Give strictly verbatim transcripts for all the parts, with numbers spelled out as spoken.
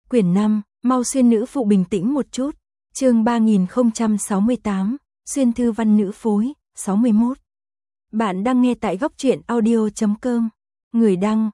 Quyển năm, mau xuyên nữ phụ bình tĩnh một chút. Chương ba nghìn không trăm sáu mươi tám, xuyên thư văn nữ phối, sáu mươi mốt. Bạn đang nghe tại góc truyện audio chấm com. Người đăng,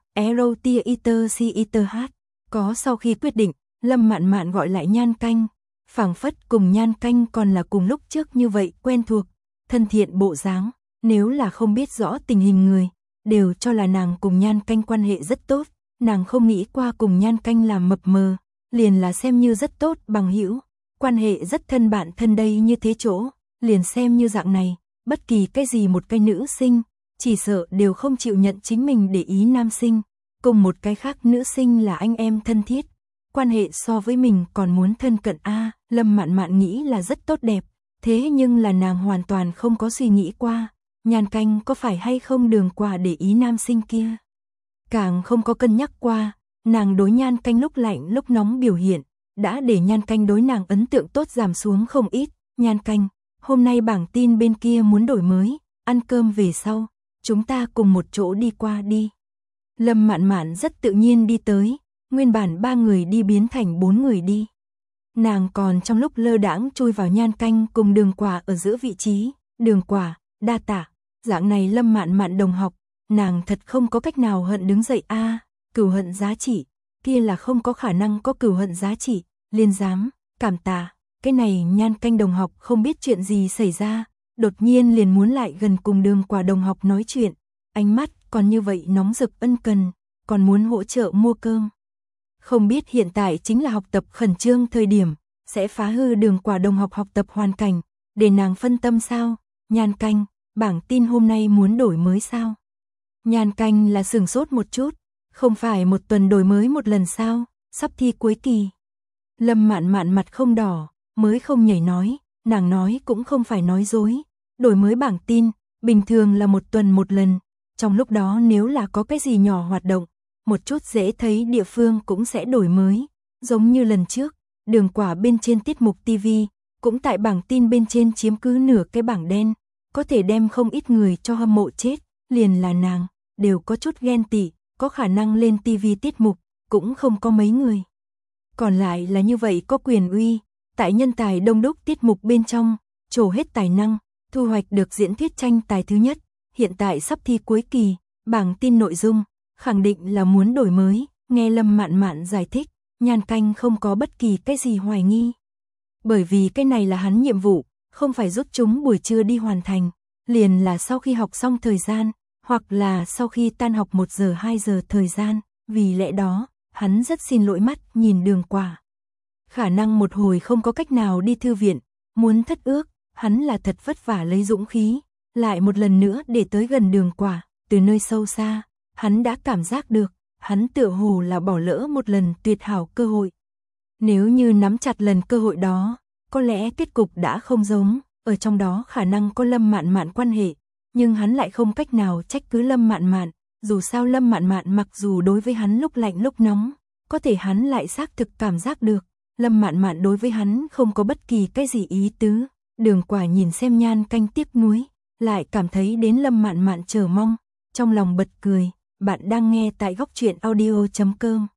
erotiaiterch. Có sau khi quyết định, Lâm Mạn Mạn gọi lại Nhan Canh. Phảng phất cùng Nhan Canh còn là cùng lúc trước như vậy, quen thuộc, thân thiện bộ dáng. Nếu là không biết rõ tình hình người, đều cho là nàng cùng Nhan Canh quan hệ rất tốt. Nàng không nghĩ qua cùng Nhan Canh làm mập mờ, liền là xem như rất tốt bằng hữu, quan hệ rất thân bạn thân đây như thế chỗ, liền xem như dạng này, bất kỳ cái gì một cái nữ sinh, chỉ sợ đều không chịu nhận chính mình để ý nam sinh, cùng một cái khác nữ sinh là anh em thân thiết, quan hệ so với mình còn muốn thân cận a. À, Lâm Mạn Mạn nghĩ là rất tốt đẹp, thế nhưng là nàng hoàn toàn không có suy nghĩ qua, Nhan Canh có phải hay không đường quả để ý nam sinh kia. Càng không có cân nhắc qua, nàng đối Nhan Canh lúc lạnh lúc nóng biểu hiện, đã để Nhan Canh đối nàng ấn tượng tốt giảm xuống không ít. Nhan Canh, hôm nay bảng tin bên kia muốn đổi mới, ăn cơm về sau, chúng ta cùng một chỗ đi qua đi. Lâm Mạn Mạn rất tự nhiên đi tới, nguyên bản ba người đi biến thành bốn người đi. Nàng còn trong lúc lơ đãng chui vào Nhan Canh cùng Đường Quả ở giữa vị trí, Đường Quả, đa tạ, dạng này Lâm Mạn Mạn đồng học. Nàng thật không có cách nào hận đứng dậy a, à, cửu hận giá trị, kia là không có khả năng có cửu hận giá trị, liên dám, cảm tạ, cái này Nhan Canh đồng học không biết chuyện gì xảy ra, đột nhiên liền muốn lại gần cùng Đường Quả đồng học nói chuyện, ánh mắt còn như vậy nóng rực ân cần, còn muốn hỗ trợ mua cơm. Không biết hiện tại chính là học tập khẩn trương thời điểm, sẽ phá hư Đường Quả đồng học học tập hoàn cảnh, để nàng phân tâm sao? Nhan Canh, bảng tin hôm nay muốn đổi mới sao? Nhan Canh là sửng sốt một chút, không phải một tuần đổi mới một lần sao, sắp thi cuối kỳ. Lâm Mạn Mạn mặt không đỏ, mới không nhảy nói, nàng nói cũng không phải nói dối, đổi mới bảng tin, bình thường là một tuần một lần, trong lúc đó nếu là có cái gì nhỏ hoạt động, một chút dễ thấy địa phương cũng sẽ đổi mới, giống như lần trước, Đường Quả bên trên tiết mục ti vi, cũng tại bảng tin bên trên chiếm cứ nửa cái bảng đen, có thể đem không ít người cho hâm mộ chết, liền là nàng. Đều có chút ghen tị, có khả năng lên ti vi tiết mục, cũng không có mấy người. Còn lại là như vậy có quyền uy, tại nhân tài đông đúc tiết mục bên trong, trổ hết tài năng, thu hoạch được diễn thuyết tranh tài thứ nhất, hiện tại sắp thi cuối kỳ, bảng tin nội dung, khẳng định là muốn đổi mới, nghe Lâm Mạn Mạn giải thích, Nhan Canh không có bất kỳ cái gì hoài nghi. Bởi vì cái này là hắn nhiệm vụ, không phải rút chúng buổi trưa đi hoàn thành, liền là sau khi học xong thời gian, hoặc là sau khi tan học một giờ hai giờ thời gian, vì lẽ đó, hắn rất xin lỗi mắt nhìn Đường Quả. Khả năng một hồi không có cách nào đi thư viện, muốn thất ước, hắn là thật vất vả lấy dũng khí, lại một lần nữa để tới gần Đường Quả, từ nơi sâu xa, hắn đã cảm giác được, hắn tựa hồ là bỏ lỡ một lần tuyệt hảo cơ hội. Nếu như nắm chặt lần cơ hội đó, có lẽ kết cục đã không giống, ở trong đó khả năng có Lâm Mạn Mạn quan hệ. Nhưng hắn lại không cách nào trách cứ Lâm Mạn Mạn, dù sao Lâm Mạn Mạn mặc dù đối với hắn lúc lạnh lúc nóng, có thể hắn lại xác thực cảm giác được, Lâm Mạn Mạn đối với hắn không có bất kỳ cái gì ý tứ. Đường Quả nhìn xem Nhan Canh tiếc nuối, lại cảm thấy đến Lâm Mạn Mạn chờ mong, trong lòng bật cười, bạn đang nghe tại góc truyện audio chấm com.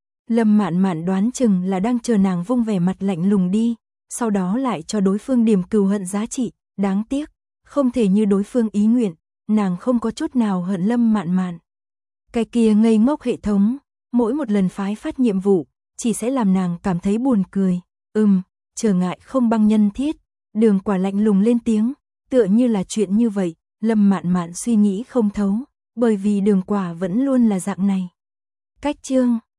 Lâm Mạn Mạn đoán chừng là đang chờ nàng vung vẻ mặt lạnh lùng đi, sau đó lại cho đối phương điểm cừu hận giá trị, đáng tiếc. Không thể như đối phương ý nguyện, nàng không có chút nào hận Lâm Mạn Mạn. Cái kia ngây ngốc hệ thống, mỗi một lần phái phát nhiệm vụ, chỉ sẽ làm nàng cảm thấy buồn cười. Ừm, trở ngại không băng nhân thiết, Đường Quả lạnh lùng lên tiếng, tựa như là chuyện như vậy, Lâm Mạn Mạn suy nghĩ không thấu, bởi vì Đường Quả vẫn luôn là dạng này. Cách chương